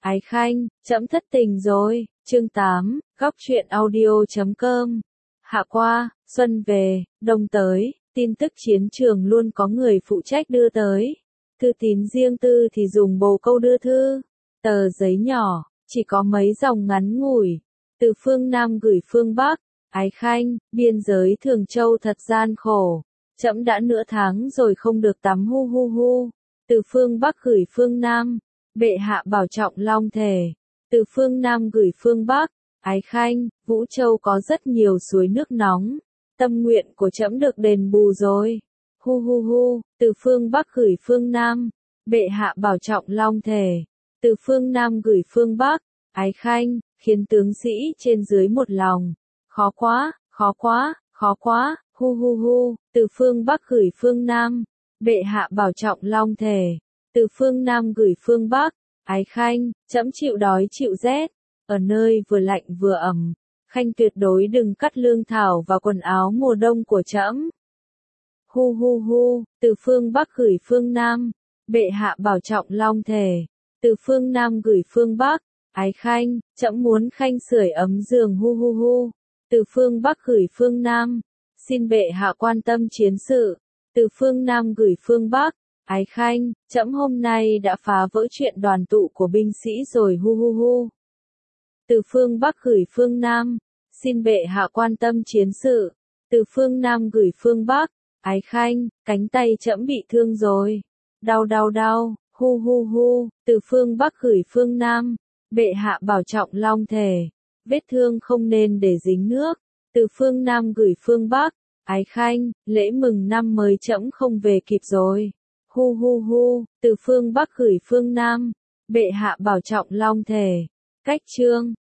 Ái Khanh, trẫm thất tình rồi. Chương 8, góc truyện audio.com. Hạ qua, xuân về, đông tới, tin tức chiến trường luôn có người phụ trách đưa tới. Thư tín riêng tư thì dùng bồ câu đưa thư. Tờ giấy nhỏ, chỉ có mấy dòng ngắn ngủi. Từ phương Nam gửi phương Bắc. Ái Khanh, biên giới Thường Châu thật gian khổ. Trẫm đã nửa tháng rồi không được tắm hu hu hu. Từ phương Bắc gửi phương Nam. Bệ hạ bảo trọng long thể. Từ phương Nam gửi phương Bắc. Ái Khanh, Vũ Châu có rất nhiều suối nước nóng. Tâm nguyện của trẫm được đền bù rồi. Hu hu hu, từ phương Bắc gửi phương Nam. Bệ hạ bảo trọng long thể. Từ phương Nam gửi phương Bắc. Ái Khanh, khiến tướng sĩ trên dưới một lòng. Khó quá, khó quá, khó quá, hu hu hu, từ phương Bắc gửi phương Nam. Bệ hạ bảo trọng long thể. Từ phương Nam gửi phương Bắc. Ái Khanh, trẫm chịu đói chịu rét. Ở nơi vừa lạnh vừa ẩm. Khanh tuyệt đối đừng cắt lương thảo và quần áo mùa đông của trẫm. Hu hu hu, từ phương Bắc gửi phương Nam. Bệ hạ bảo trọng long thể. Từ phương Nam gửi phương Bắc. Ái Khanh, trẫm muốn Khanh sưởi ấm giường hu hu hu. Từ phương Bắc gửi phương Nam. Xin bệ hạ quan tâm chiến sự. Từ phương Nam gửi phương Bắc. Ái Khanh, trẫm hôm nay đã phá vỡ chuyện đoàn tụ của binh sĩ rồi hu hu hu. Từ phương Bắc gửi phương Nam. Xin bệ hạ quan tâm chiến sự. Từ phương Nam gửi phương Bắc. Ái Khanh, cánh tay trẫm bị thương rồi. Đau đau đau, hu hu hu. Từ phương Bắc gửi phương Nam. Bệ hạ bảo trọng long thể. Vết thương không nên để dính nước. Từ phương Nam gửi phương Bắc. Ái Khanh, lễ mừng năm mới trẫm không về kịp rồi. Hu hu hu, từ phương Bắc gửi phương Nam. Bệ hạ bảo trọng long thể. Cách chương